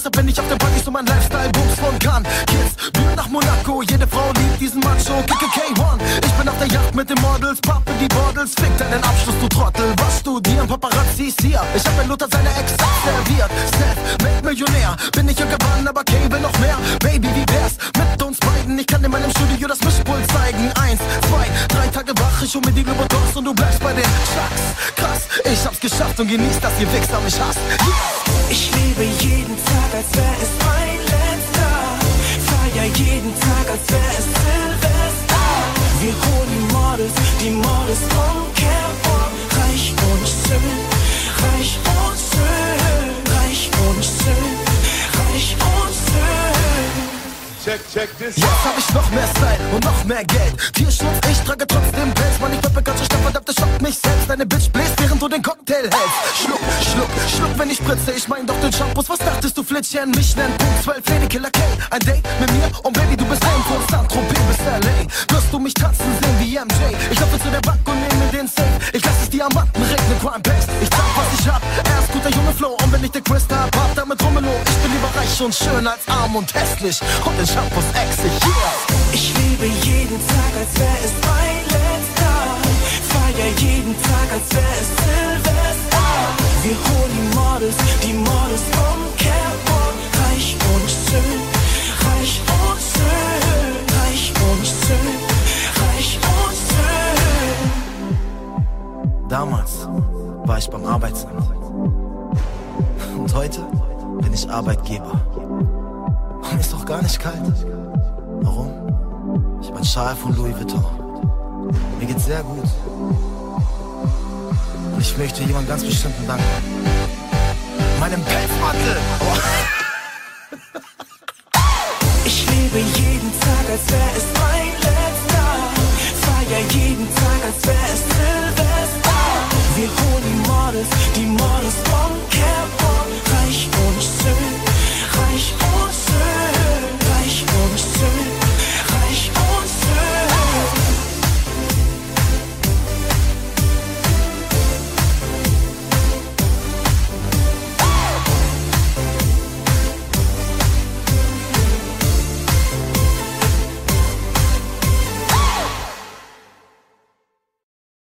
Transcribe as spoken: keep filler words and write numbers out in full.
deshalb bin ich auf der Party, so mein Lifestyle booms von kann. Kids, Bühnen nach Monaco, jede Frau liebt diesen Macho. Kicke K eins, ich bin auf der Yacht mit den Models, pappe die Bordels, fick deinen Abschluss, du Trottel. Was studieren, Paparazzi ist hier. Ich hab bei Luther seine Ex serviert. Seth, Weltmillionär, bin ich irgendwann, aber Kay will noch mehr. Baby, wie wär's mit uns beiden? Ich kann in meinem Studio das Mischpult zeigen. Eins, zwei, drei Tage wach, ich hol mir die Louboutins und du bleibst bei den Chucks. Krass, ich hab's geschafft und genieß, dass ihr Wichser mich hasst. Yeah. Ich lebe jeden Tag, als wär es mein letzter. Feier jeden Tag, als wär es Silvester. Wir holen die Models, die Models vom Catwalk. Reich und schön, reich und schön, reich und schön, reich und schön. Check, check this. Jetzt hab ich noch mehr Style und noch mehr Geld. Tierschutz, ich trage trotzdem Pelz. Mann, ich peppe ganz schön stark, verdammt, das schockt mich selbst. Deine Bitch bläst, während du den Cocktail hältst. Schluck, schluck, schluck, wenn ich spritze. Ich mein doch den Shampoos. Was dachtest du, Flittchen? Mich nennt Punkt zwölf, Lady Killer K. Ein Date mit mir und Baby, du bist lame. Von Saint-Tropez bis L A. Wirst du mich tanzen sehen wie M J. Ich laufe zu der Bank und nehme den Safe. Ich lass es Diamanten regnen, Crime Paste. Ich zeig, was ich hab. Er ist guter Junge Flow. Und wenn ich den Quest hab, hab damit Rummelo. Ich bin lieber reich und schön als arm und hässlich. Und den Shampoos exig, yeah. Ich lebe jeden Tag, als wär es mein letzter. Feier jeden Tag, als wär es Silvester. Wir holen die Models, die Models vom Catwalk. Reich und schön, reich und schön, reich und schön, reich und schön. Damals war ich beim Arbeitsamt. Und heute bin ich Arbeitgeber. Und ist doch gar nicht kalt. Warum? Ich hab einen Schal von Louis Vuitton. Mir geht's sehr gut. Und ich möchte jemand ganz bestimmten danken. Meinem Pelzmantel! Oh. Ich lebe jeden Tag, als wär es